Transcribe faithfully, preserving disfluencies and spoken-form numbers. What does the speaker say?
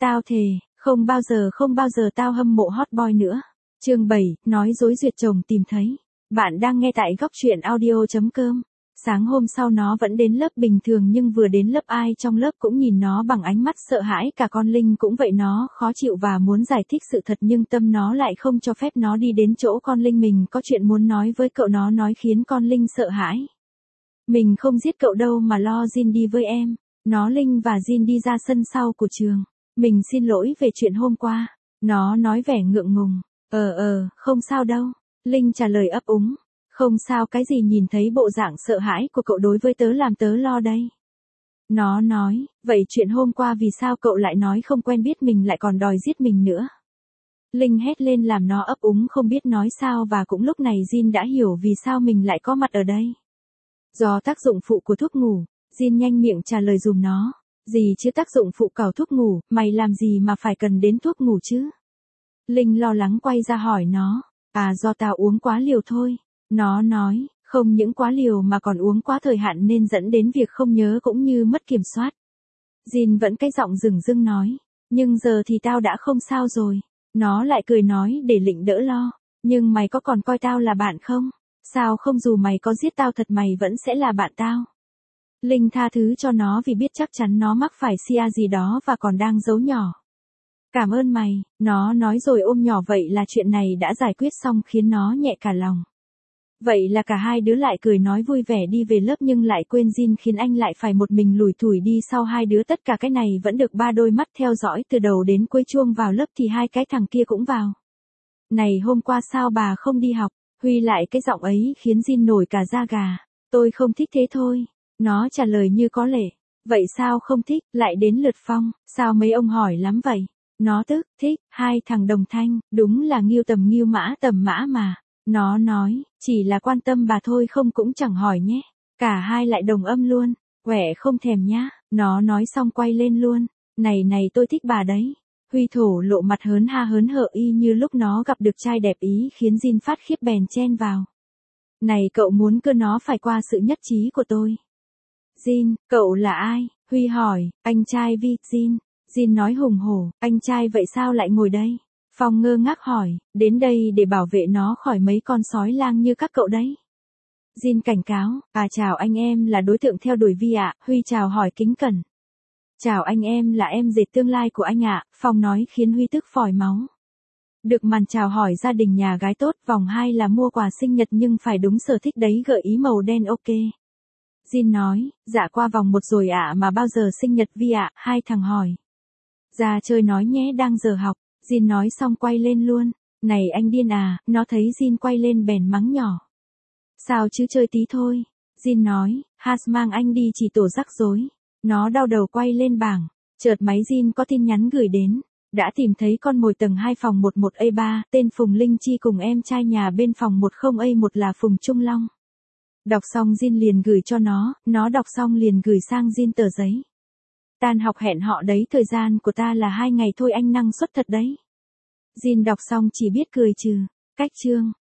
Tao thề, không bao giờ không bao giờ tao hâm mộ hot boy nữa. Chương bảy, nói dối duyệt chồng tìm thấy. Bạn đang nghe tại góc truyện audio chấm com. Sáng hôm sau nó vẫn đến lớp bình thường nhưng vừa đến lớp ai trong lớp cũng nhìn nó bằng ánh mắt sợ hãi, cả con Linh cũng vậy, nó khó chịu và muốn giải thích sự thật nhưng tâm nó lại không cho phép nó đi đến chỗ con Linh, mình có chuyện muốn nói với cậu, nó nói khiến con Linh sợ hãi. Mình không giết cậu đâu mà lo Jin đi với em. Nó Linh và Jin đi ra sân sau của trường. Mình xin lỗi về chuyện hôm qua. Nó nói vẻ ngượng ngùng. Ờ ờ, không sao đâu. Linh trả lời ấp úng. Không sao cái gì, nhìn thấy bộ dạng sợ hãi của cậu đối với tớ làm tớ lo đây. Nó nói, vậy chuyện hôm qua vì sao cậu lại nói không quen biết mình lại còn đòi giết mình nữa? Linh hét lên làm nó ấp úng không biết nói sao, và cũng lúc này Jin đã hiểu vì sao mình lại có mặt ở đây. Do tác dụng phụ của thuốc ngủ, Jin nhanh miệng trả lời dùm nó. Gì chứ tác dụng phụ cào thuốc ngủ, mày làm gì mà phải cần đến thuốc ngủ chứ? Linh lo lắng quay ra hỏi nó. À do tao uống quá liều thôi. Nó nói, không những quá liều mà còn uống quá thời hạn nên dẫn đến việc không nhớ cũng như mất kiểm soát. Jin vẫn cái giọng rừng rưng nói. Nhưng giờ thì tao đã không sao rồi. Nó lại cười nói để Lịnh đỡ lo. Nhưng mày có còn coi tao là bạn không? Sao không, dù mày có giết tao thật mày vẫn sẽ là bạn tao. Linh tha thứ cho nó vì biết chắc chắn nó mắc phải sia gì đó và còn đang giấu nhỏ. Cảm ơn mày, nó nói rồi ôm nhỏ, vậy là chuyện này đã giải quyết xong khiến nó nhẹ cả lòng. Vậy là cả hai đứa lại cười nói vui vẻ đi về lớp nhưng lại quên Jin, khiến anh lại phải một mình lủi thủi đi sau hai đứa. Tất cả cái này vẫn được ba đôi mắt theo dõi từ đầu đến cuối. Chuông vào lớp thì hai cái thằng kia cũng vào. Này hôm qua sao bà không đi học? Huy lại cái giọng ấy khiến Jin nổi cả da gà. Tôi không thích thế thôi. Nó trả lời như có lệ. Vậy sao không thích? Lại đến lượt Phong. Sao mấy ông hỏi lắm vậy? Nó tức, thích, hai thằng đồng thanh, đúng là nghiêu tầm nghiêu mã tầm mã mà. Nó nói, chỉ là quan tâm bà thôi không cũng chẳng hỏi nhé. Cả hai lại đồng âm luôn. Quẻ không thèm nhá. Nó nói xong quay lên luôn. Này này tôi thích bà đấy. Huy thổ lộ mặt hớn ha hớn hở y như lúc nó gặp được trai đẹp ý, khiến Jin phát khiếp bèn chen vào. Này cậu muốn cơ nó phải qua sự nhất trí của tôi. Jin, cậu là ai? Huy hỏi. Anh trai Vi. Jin. Jin nói hùng hổ. Anh trai vậy sao lại ngồi đây? Phong ngơ ngác hỏi. Đến đây để bảo vệ nó khỏi mấy con sói lang như các cậu đấy. Jin cảnh cáo. À chào anh, em là đối tượng theo đuổi Vi ạ. Huy chào hỏi kính cẩn. Chào anh, em là em dệt tương lai của anh ạ. Phong nói khiến Huy tức phòi máu. Được màn chào hỏi gia đình nhà gái tốt. Vòng hai là mua quà sinh nhật nhưng phải đúng sở thích đấy, gợi ý màu đen ok. Jin nói, dạ qua vòng một rồi ạ. À, mà bao giờ sinh nhật Vi ạ? À? Hai thằng hỏi. Ra chơi nói nhé, đang giờ học. Jin nói xong quay lên luôn. Này anh điên à? Nó thấy Jin quay lên bèn mắng nhỏ. Sao chứ, chơi tí thôi. Jin nói, Has mang anh đi chỉ tổ rắc rối. Nó đau đầu quay lên bảng. Chợt máy Jin có tin nhắn gửi đến. Đã tìm thấy con mồi tầng hai phòng một một A ba, tên Phùng Linh Chi cùng em trai nhà bên phòng một không A một là Phùng Trung Long. Đọc xong Jin liền gửi cho nó, nó đọc xong liền gửi sang Jin tờ giấy. Tan học hẹn họ đấy, thời gian của ta là hai ngày thôi, anh năng suất thật đấy. Jin đọc xong chỉ biết cười trừ. Cách chương.